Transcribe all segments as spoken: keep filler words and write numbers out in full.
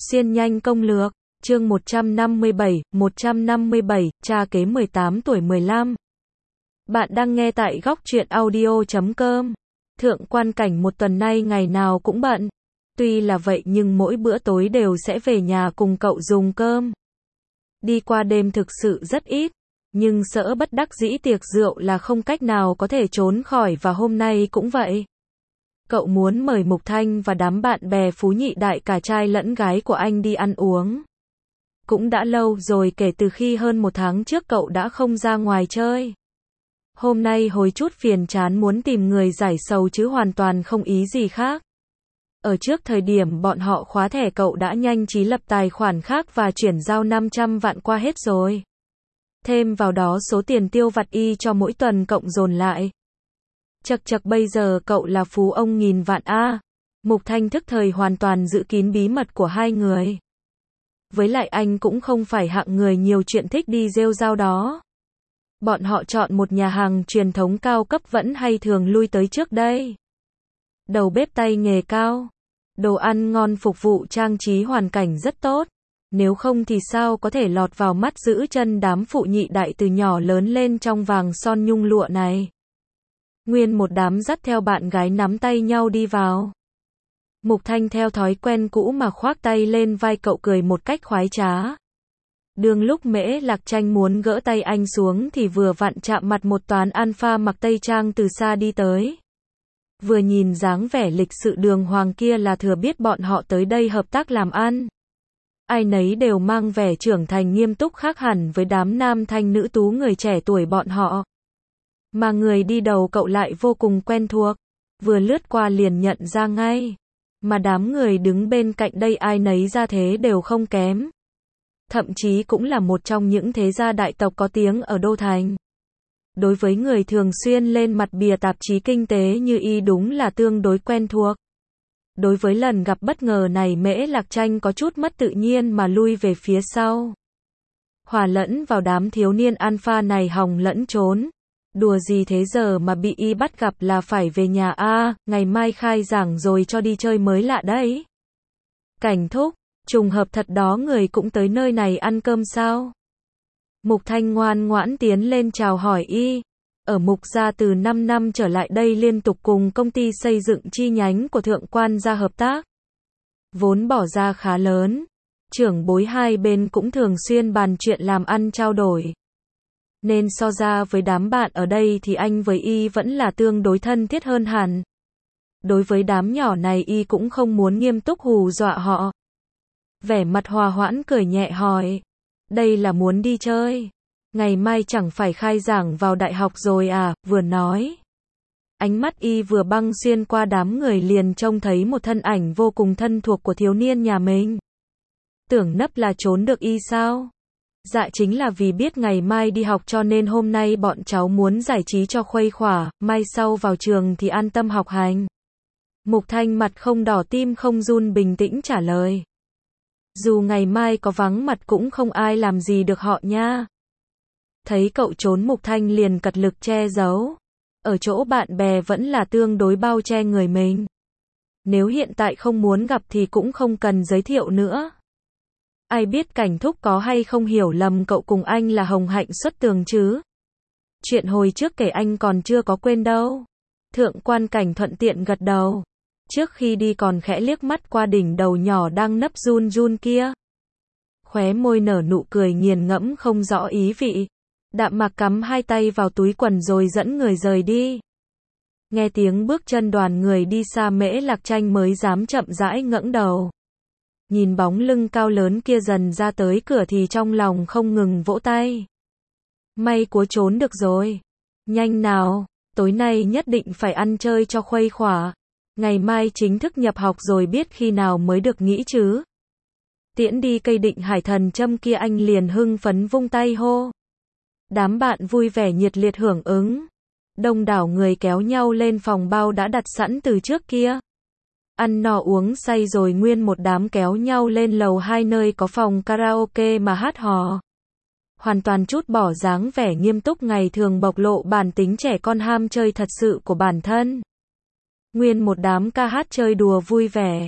Xuyên nhanh công lược, chương một trăm năm mươi bảy, một trăm năm mươi bảy, cha kế mười tám tuổi mười lăm. Bạn đang nghe tại góc truyện audio chấm com. Thượng quan cảnh một tuần nay ngày nào cũng bận. Tuy là vậy nhưng mỗi bữa tối đều sẽ về nhà cùng cậu dùng cơm. Đi qua đêm thực sự rất ít, nhưng sợ bất đắc dĩ tiệc rượu là không cách nào có thể trốn khỏi và hôm nay cũng vậy. Cậu muốn mời Mục Thanh và đám bạn bè Phú Nhị Đại cả trai lẫn gái của anh đi ăn uống. Cũng đã lâu rồi kể từ khi hơn một tháng trước cậu đã không ra ngoài chơi. Hôm nay hồi chút phiền chán muốn tìm người giải sầu chứ hoàn toàn không ý gì khác. Ở trước thời điểm bọn họ khóa thẻ cậu đã nhanh trí lập tài khoản khác và chuyển giao năm trăm vạn qua hết rồi. Thêm vào đó số tiền tiêu vặt y cho mỗi tuần cộng dồn lại. Chật chật bây giờ cậu là phú ông nghìn vạn a. Mục Thanh thức thời hoàn toàn giữ kín bí mật của hai người. Với lại anh cũng không phải hạng người nhiều chuyện thích đi rêu rao đó. Bọn họ chọn một nhà hàng truyền thống cao cấp vẫn hay thường lui tới trước đây. Đầu bếp tay nghề cao. Đồ ăn ngon phục vụ trang trí hoàn cảnh rất tốt. Nếu không thì sao có thể lọt vào mắt giữ chân đám phụ nhị đại từ nhỏ lớn lên trong vàng son nhung lụa này. Nguyên một đám dắt theo bạn gái nắm tay nhau đi vào. Mục Thanh theo thói quen cũ mà khoác tay lên vai cậu cười một cách khoái trá. Đương lúc Mễ Lạc Tranh muốn gỡ tay anh xuống thì vừa vặn chạm mặt một toán alpha mặc tây trang từ xa đi tới. Vừa nhìn dáng vẻ lịch sự đường hoàng kia là thừa biết bọn họ tới đây hợp tác làm ăn. Ai nấy đều mang vẻ trưởng thành nghiêm túc khác hẳn với đám nam thanh nữ tú người trẻ tuổi bọn họ. Mà người đi đầu cậu lại vô cùng quen thuộc, vừa lướt qua liền nhận ra ngay. Mà đám người đứng bên cạnh đây ai nấy ra thế đều không kém. Thậm chí cũng là một trong những thế gia đại tộc có tiếng ở Đô Thành. Đối với người thường xuyên lên mặt bìa tạp chí kinh tế như y đúng là tương đối quen thuộc. Đối với lần gặp bất ngờ này Mễ Lạc Tranh có chút mất tự nhiên mà lui về phía sau. Hòa lẫn vào đám thiếu niên alpha này hòng lẫn trốn. Đùa gì thế giờ mà bị y bắt gặp là phải về nhà a, à, ngày mai khai giảng rồi cho đi chơi mới lạ đấy. Cảnh thúc, trùng hợp thật đó người cũng tới nơi này ăn cơm sao? Mục Thanh ngoan ngoãn tiến lên chào hỏi y. Ở Mục gia từ năm năm trở lại đây liên tục cùng công ty xây dựng chi nhánh của Thượng quan gia hợp tác. Vốn bỏ ra khá lớn. Trưởng bối hai bên cũng thường xuyên bàn chuyện làm ăn trao đổi. Nên so ra với đám bạn ở đây thì anh với y vẫn là tương đối thân thiết hơn hẳn. Đối với đám nhỏ này y cũng không muốn nghiêm túc hù dọa họ. Vẻ mặt hòa hoãn cười nhẹ hỏi. Đây là muốn đi chơi. Ngày mai chẳng phải khai giảng vào đại học rồi à, vừa nói. Ánh mắt y vừa băng xuyên qua đám người liền trông thấy một thân ảnh vô cùng thân thuộc của thiếu niên nhà mình. Tưởng nấp là trốn được y sao? Dạ chính là vì biết ngày mai đi học cho nên hôm nay bọn cháu muốn giải trí cho khuây khỏa, mai sau vào trường thì an tâm học hành. Mục Thanh mặt không đỏ tim không run bình tĩnh trả lời. Dù ngày mai có vắng mặt cũng không ai làm gì được họ nha. Thấy cậu trốn Mục Thanh liền cật lực che giấu. Ở chỗ bạn bè vẫn là tương đối bao che người mình. Nếu hiện tại không muốn gặp thì cũng không cần giới thiệu nữa. Ai biết Cảnh thúc có hay không hiểu lầm cậu cùng anh là Hồng Hạnh xuất tường chứ. Chuyện hồi trước kể anh còn chưa có quên đâu. Thượng quan Cảnh thuận tiện gật đầu. Trước khi đi còn khẽ liếc mắt qua đỉnh đầu nhỏ đang nấp run run kia. Khóe môi nở nụ cười nghiền ngẫm không rõ ý vị. Đạm Mạc cắm hai tay vào túi quần rồi dẫn người rời đi. Nghe tiếng bước chân đoàn người đi xa Mễ Lạc Tranh mới dám chậm rãi ngẩng đầu. Nhìn bóng lưng cao lớn kia dần ra tới cửa thì trong lòng không ngừng vỗ tay. May cố trốn được rồi. Nhanh nào, tối nay nhất định phải ăn chơi cho khuây khỏa. Ngày mai chính thức nhập học rồi biết khi nào mới được nghỉ chứ. Tiễn đi cây định hải thần châm kia anh liền hưng phấn vung tay hô. Đám bạn vui vẻ nhiệt liệt hưởng ứng. Đông đảo người kéo nhau lên phòng bao đã đặt sẵn từ trước kia. Ăn no uống say rồi nguyên một đám kéo nhau lên lầu hai nơi có phòng karaoke mà hát hò. Hoàn toàn chút bỏ dáng vẻ nghiêm túc ngày thường bộc lộ bản tính trẻ con ham chơi thật sự của bản thân. Nguyên một đám ca hát chơi đùa vui vẻ.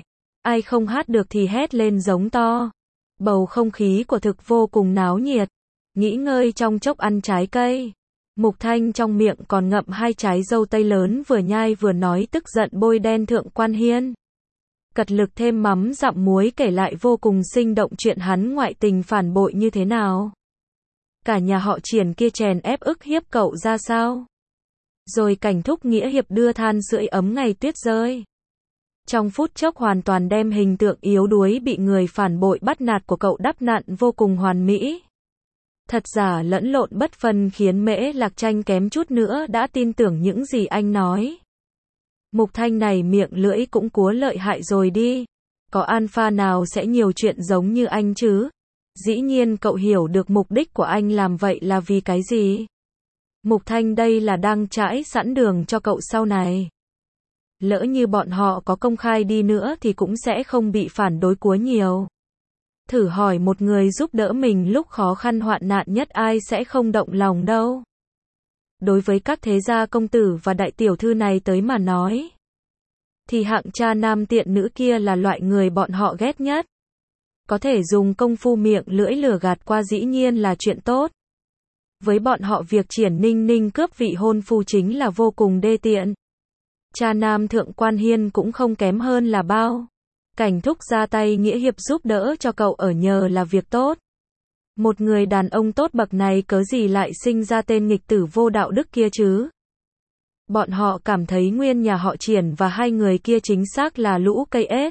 ai không hát được thì hét lên giống to. Bầu không khí của thực vô cùng náo nhiệt. Nghỉ ngơi trong chốc ăn trái cây. Mục Thanh trong miệng còn ngậm hai trái dâu tây lớn vừa nhai vừa nói tức giận bôi đen Thượng Quan Hiên. Cật lực thêm mắm dặm muối kể lại vô cùng sinh động chuyện hắn ngoại tình phản bội như thế nào. Cả nhà họ Triển kia chèn ép ức hiếp cậu ra sao. Rồi cảnh thúc nghĩa hiệp đưa than sưởi ấm ngày tuyết rơi. Trong phút chốc hoàn toàn đem hình tượng yếu đuối bị người phản bội bắt nạt của cậu đắp nặn vô cùng hoàn mỹ. Thật giả lẫn lộn bất phân khiến Mễ Lạc Tranh kém chút nữa đã tin tưởng những gì anh nói. Mục Thanh này miệng lưỡi cũng cúa lợi hại rồi đi. Có alpha nào sẽ nhiều chuyện giống như anh chứ? Dĩ nhiên cậu hiểu được mục đích của anh làm vậy là vì cái gì? Mục Thanh đây là đang trải sẵn đường cho cậu sau này. Lỡ như bọn họ có công khai đi nữa thì cũng sẽ không bị phản đối quá nhiều. Thử hỏi một người giúp đỡ mình lúc khó khăn hoạn nạn nhất ai sẽ không động lòng đâu. Đối với các thế gia công tử và đại tiểu thư này tới mà nói, thì hạng cha nam tiện nữ kia là loại người bọn họ ghét nhất. Có thể dùng công phu miệng lưỡi lừa gạt qua dĩ nhiên là chuyện tốt. Với bọn họ việc Triển Ninh Ninh cướp vị hôn phu chính là vô cùng đê tiện. Cha nam Thượng Quan Hiên cũng không kém hơn là bao. Cảnh thúc ra tay nghĩa hiệp giúp đỡ cho cậu ở nhờ là việc tốt. Một người đàn ông tốt bậc này cớ gì lại sinh ra tên nghịch tử vô đạo đức kia chứ? Bọn họ cảm thấy nguyên nhà họ Triển và hai người kia chính xác là lũ cây ếch.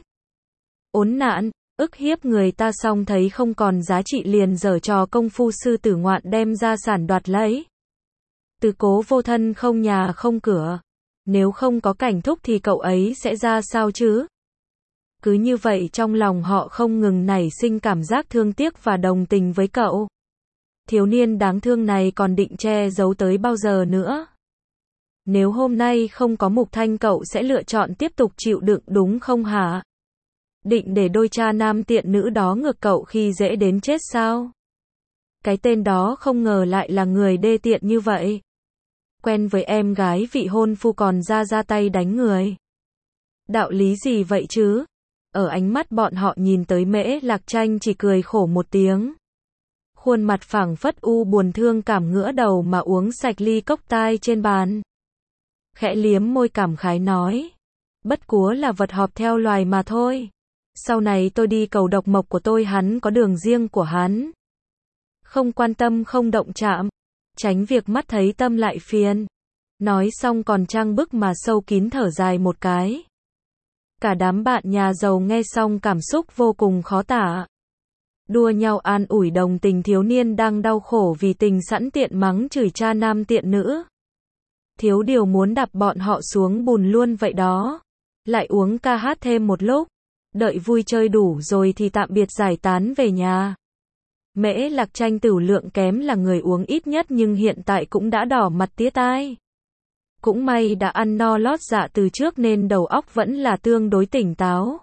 Ốn nạn, ức hiếp người ta xong thấy không còn giá trị liền giở trò công phu sư tử ngoạn đem gia sản đoạt lấy. Từ cố vô thân không nhà không cửa. Nếu không có cảnh thúc thì cậu ấy sẽ ra sao chứ? Cứ như vậy trong lòng họ không ngừng nảy sinh cảm giác thương tiếc và đồng tình với cậu. Thiếu niên đáng thương này còn định che giấu tới bao giờ nữa? Nếu hôm nay không có Mục Thanh cậu sẽ lựa chọn tiếp tục chịu đựng đúng không hả? Định để đôi cha nam tiện nữ đó ngược cậu khi dễ đến chết sao? Cái tên đó không ngờ lại là người đê tiện như vậy. Quen với em gái vị hôn phu còn ra ra tay đánh người. Đạo lý gì vậy chứ? Ở ánh mắt bọn họ nhìn tới Mễ Lạc Tranh chỉ cười khổ một tiếng. Khuôn mặt phảng phất u buồn thương cảm ngửa đầu mà uống sạch ly cốc tai trên bàn. Khẽ liếm môi cảm khái nói. Bất quá là vật họp theo loài mà thôi. Sau này tôi đi cầu độc mộc của tôi hắn có đường riêng của hắn. Không quan tâm không động chạm. Tránh việc mắt thấy tâm lại phiền. Nói xong còn trang bức mà sâu kín thở dài một cái. Cả đám bạn nhà giàu nghe xong cảm xúc vô cùng khó tả. Đua nhau an ủi đồng tình thiếu niên đang đau khổ vì tình sẵn tiện mắng chửi cha nam tiện nữ. Thiếu điều muốn đạp bọn họ xuống bùn luôn vậy đó. Lại uống ca hát thêm một lúc. Đợi vui chơi đủ rồi thì tạm biệt giải tán về nhà. Mễ Lạc Tranh tửu lượng kém là người uống ít nhất nhưng hiện tại cũng đã đỏ mặt tía tai. Cũng may đã ăn no lót dạ từ trước nên đầu óc vẫn là tương đối tỉnh táo.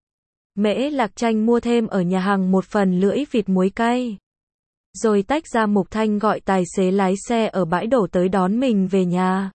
Mễ Lạc Tranh mua thêm ở nhà hàng một phần lưỡi vịt muối cay. Rồi tách ra Mục Thanh gọi tài xế lái xe ở bãi đổ tới đón mình về nhà.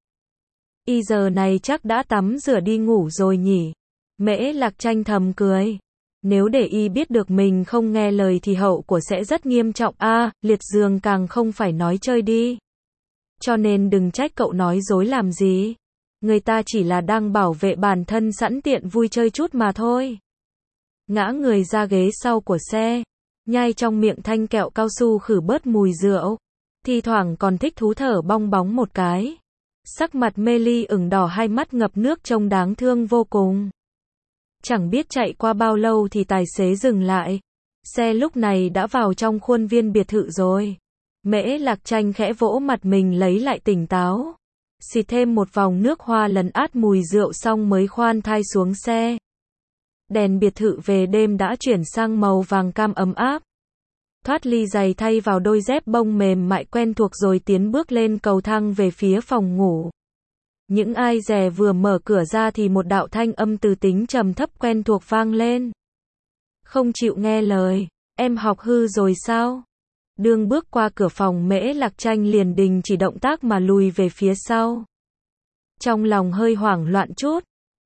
Y giờ này chắc đã tắm rửa đi ngủ rồi nhỉ. Mễ Lạc Tranh thầm cười. Nếu để y biết được mình không nghe lời thì hậu quả sẽ rất nghiêm trọng a, à, liệt giường càng không phải nói chơi đi. Cho nên đừng trách cậu nói dối làm gì. Người ta chỉ là đang bảo vệ bản thân sẵn tiện vui chơi chút mà thôi. Ngã người ra ghế sau của xe, nhai trong miệng thanh kẹo cao su khử bớt mùi rượu. Thi thoảng còn thích thú thở bong bóng một cái. Sắc mặt mê ly ửng đỏ hai mắt ngập nước trông đáng thương vô cùng. Chẳng biết chạy qua bao lâu thì tài xế dừng lại. Xe lúc này đã vào trong khuôn viên biệt thự rồi. Mễ Lạc Tranh khẽ vỗ mặt mình lấy lại tỉnh táo. Xịt thêm một vòng nước hoa lấn át mùi rượu xong mới khoan thai xuống xe. Đèn biệt thự về đêm đã chuyển sang màu vàng cam ấm áp. Thoát ly giày thay vào đôi dép bông mềm mại quen thuộc rồi tiến bước lên cầu thang về phía phòng ngủ. Những ai dè vừa mở cửa ra thì một đạo thanh âm từ tính trầm thấp quen thuộc vang lên. Không chịu nghe lời, em học hư rồi sao? Đương bước qua cửa phòng Mễ Lạc Tranh liền đình chỉ động tác mà lùi về phía sau. Trong lòng hơi hoảng loạn chút,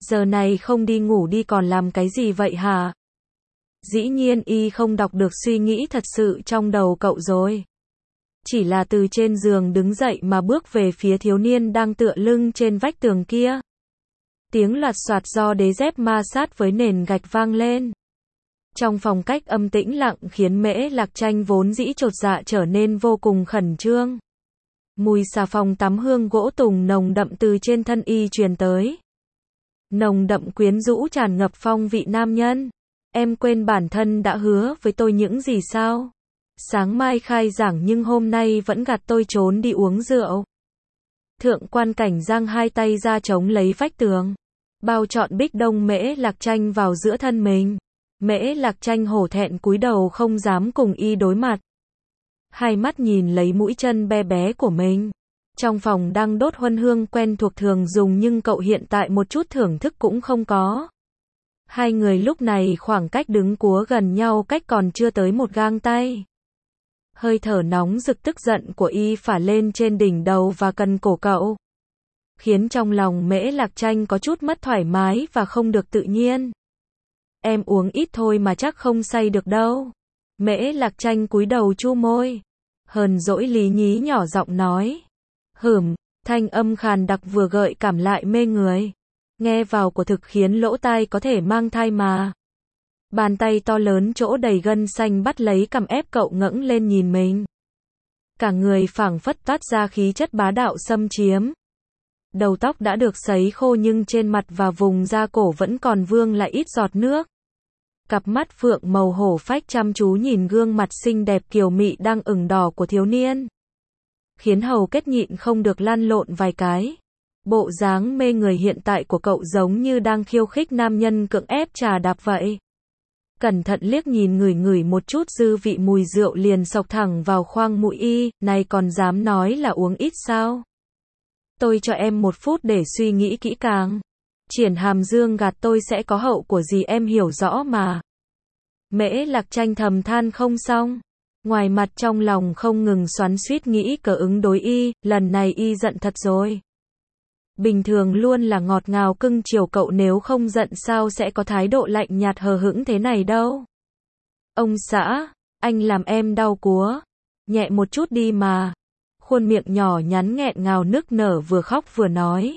Giờ này không đi ngủ đi còn làm cái gì vậy hả? Dĩ nhiên y không đọc được suy nghĩ thật sự trong đầu cậu rồi. Chỉ là từ trên giường đứng dậy mà bước về phía thiếu niên đang tựa lưng trên vách tường kia. Tiếng loạt soạt do đế dép ma sát với nền gạch vang lên. Trong phòng cách âm tĩnh lặng khiến Mễ Lạc Tranh vốn dĩ chột dạ trở nên vô cùng khẩn trương. Mùi xà phòng tắm hương gỗ tùng nồng đậm từ trên thân y truyền tới. Nồng đậm quyến rũ tràn ngập phong vị nam nhân. Em quên bản thân đã hứa với tôi những gì sao? Sáng mai khai giảng nhưng hôm nay vẫn gạt tôi trốn đi uống rượu. Thượng quan Cảnh giang hai tay ra chống lấy vách tường. Bao trọn Bích Đông Mễ Lạc Tranh vào giữa thân mình. Mễ Lạc Tranh hổ thẹn cúi đầu không dám cùng y đối mặt. Hai mắt nhìn lấy mũi chân bé bé của mình. Trong phòng đang đốt huân hương quen thuộc thường dùng nhưng cậu hiện tại một chút thưởng thức cũng không có. Hai người lúc này khoảng cách đứng cúa gần nhau cách còn chưa tới một gang tay. Hơi thở nóng rực tức giận của y phả lên trên đỉnh đầu và cần cổ cậu. Khiến trong lòng Mễ Lạc Tranh có chút mất thoải mái và không được tự nhiên. Em uống ít thôi mà chắc không say được đâu. Mễ Lạc Tranh cúi đầu chu môi. Hờn dỗi lý nhí nhỏ giọng nói. Hửm, thanh âm khàn đặc vừa gợi cảm lại mê người. Nghe vào của thực khiến lỗ tai có thể mang thai mà. Bàn tay to lớn chỗ đầy gân xanh bắt lấy cằm ép cậu ngẩng lên nhìn mình. Cả người phảng phất toát ra khí chất bá đạo xâm chiếm. Đầu tóc đã được sấy khô nhưng trên mặt và vùng da cổ vẫn còn vương lại ít giọt nước. Cặp mắt phượng màu hổ phách chăm chú nhìn gương mặt xinh đẹp kiều mị đang ửng đỏ của thiếu niên. Khiến hầu kết nhịn không được lăn lộn vài cái. Bộ dáng mê người hiện tại của cậu giống như đang khiêu khích nam nhân cưỡng ép trà đạp vậy. Cẩn thận liếc nhìn ngửi ngửi một chút dư vị mùi rượu liền xộc thẳng vào khoang mũi y, này còn dám nói là uống ít sao? Tôi cho em một phút để suy nghĩ kỹ càng. Triển hàm dương gạt tôi sẽ có hậu của gì em hiểu rõ mà. Mễ Lạc Tranh thầm than không xong. Ngoài mặt trong lòng không ngừng xoắn xuýt nghĩ cớ ứng đối y, lần này y giận thật rồi. Bình thường luôn là ngọt ngào cưng chiều cậu nếu không giận sao sẽ có thái độ lạnh nhạt hờ hững thế này đâu. Ông xã, anh làm em đau cúa. Nhẹ một chút đi mà. Khuôn miệng nhỏ nhắn nghẹn ngào nức nở vừa khóc vừa nói.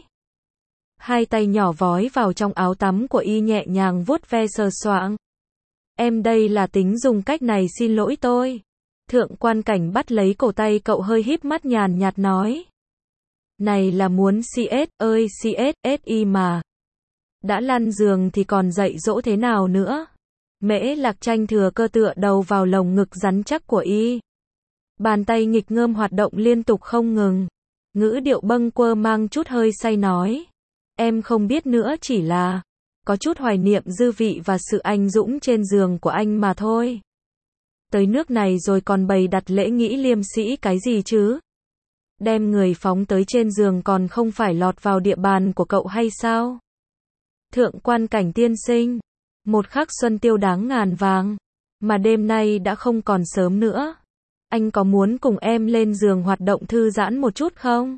Hai tay nhỏ vói vào trong áo tắm của y nhẹ nhàng vuốt ve sờ soạng. Em đây là tính dùng cách này xin lỗi tôi. Thượng quan Cảnh bắt lấy cổ tay cậu hơi híp mắt nhàn nhạt nói. Này là muốn xê ét, ơi xê ét, ét i mà. Đã lăn giường thì còn dạy dỗ thế nào nữa. Mễ Lạc Tranh thừa cơ tựa đầu vào lồng ngực rắn chắc của y. Bàn tay nghịch ngợm hoạt động liên tục không ngừng. Ngữ điệu bâng quơ mang chút hơi say nói. Em không biết nữa chỉ là có chút hoài niệm dư vị và sự anh dũng trên giường của anh mà thôi. Tới nước này rồi còn bày đặt lễ nghĩ liêm sĩ cái gì chứ? Đem người phóng tới trên giường còn không phải lọt vào địa bàn của cậu hay sao? Thượng quan Cảnh tiên sinh. Một khắc xuân tiêu đáng ngàn vàng. Mà đêm nay đã không còn sớm nữa. Anh có muốn cùng em lên giường hoạt động thư giãn một chút không?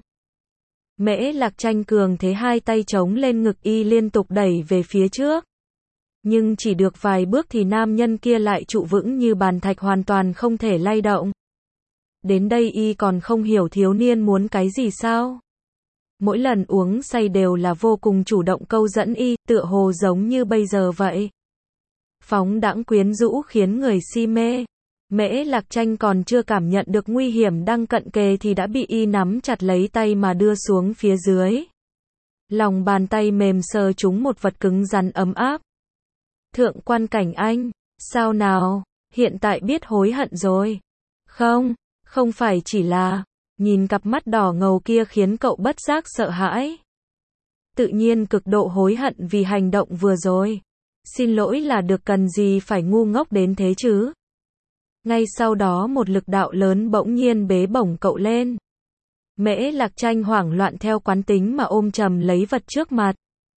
Mễ Lạc Tranh cường thế hai tay chống lên ngực y liên tục đẩy về phía trước. Nhưng chỉ được vài bước thì nam nhân kia lại trụ vững như bàn thạch hoàn toàn không thể lay động. Đến đây y còn không hiểu thiếu niên muốn cái gì sao? Mỗi lần uống say đều là vô cùng chủ động câu dẫn y, tựa hồ giống như bây giờ vậy. Phóng đãng quyến rũ khiến người si mê. Mễ Lạc Tranh còn chưa cảm nhận được nguy hiểm đang cận kề thì đã bị y nắm chặt lấy tay mà đưa xuống phía dưới. Lòng bàn tay mềm sờ trúng một vật cứng rắn ấm áp. Thượng quan Cảnh anh, sao nào, hiện tại biết hối hận rồi. Không, không phải chỉ là, nhìn cặp mắt đỏ ngầu kia khiến cậu bất giác sợ hãi. Tự nhiên cực độ hối hận vì hành động vừa rồi. Xin lỗi là được cần gì phải ngu ngốc đến thế chứ. Ngay sau đó một lực đạo lớn bỗng nhiên bế bổng cậu lên. Mễ Lạc Tranh hoảng loạn theo quán tính mà ôm chầm lấy vật trước mặt.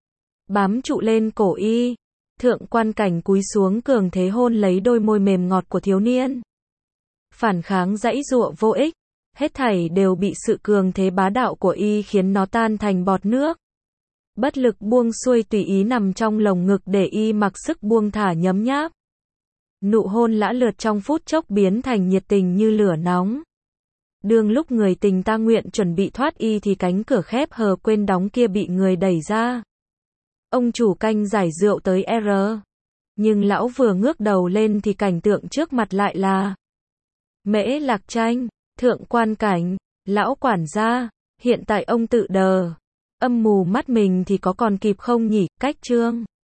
Bám trụ lên cổ y. Thượng quan Cảnh cúi xuống cường thế hôn lấy đôi môi mềm ngọt của thiếu niên. Phản kháng giãy giụa vô ích. Hết thảy đều bị sự cường thế bá đạo của y khiến nó tan thành bọt nước. Bất lực buông xuôi tùy ý nằm trong lồng ngực để y mặc sức buông thả nhấm nháp. Nụ hôn lã lượt trong phút chốc biến thành nhiệt tình như lửa nóng. Đương lúc người tình ta nguyện chuẩn bị thoát y thì cánh cửa khép hờ quên đóng kia bị người đẩy ra. Ông chủ canh giải rượu tới R. Nhưng lão vừa ngước đầu lên thì cảnh tượng trước mặt lại là Mễ Lạc Tranh, thượng quan cảnh, lão quản gia, hiện tại ông tự đờ. Âm mù mắt mình thì có còn kịp không nhỉ, cách chương.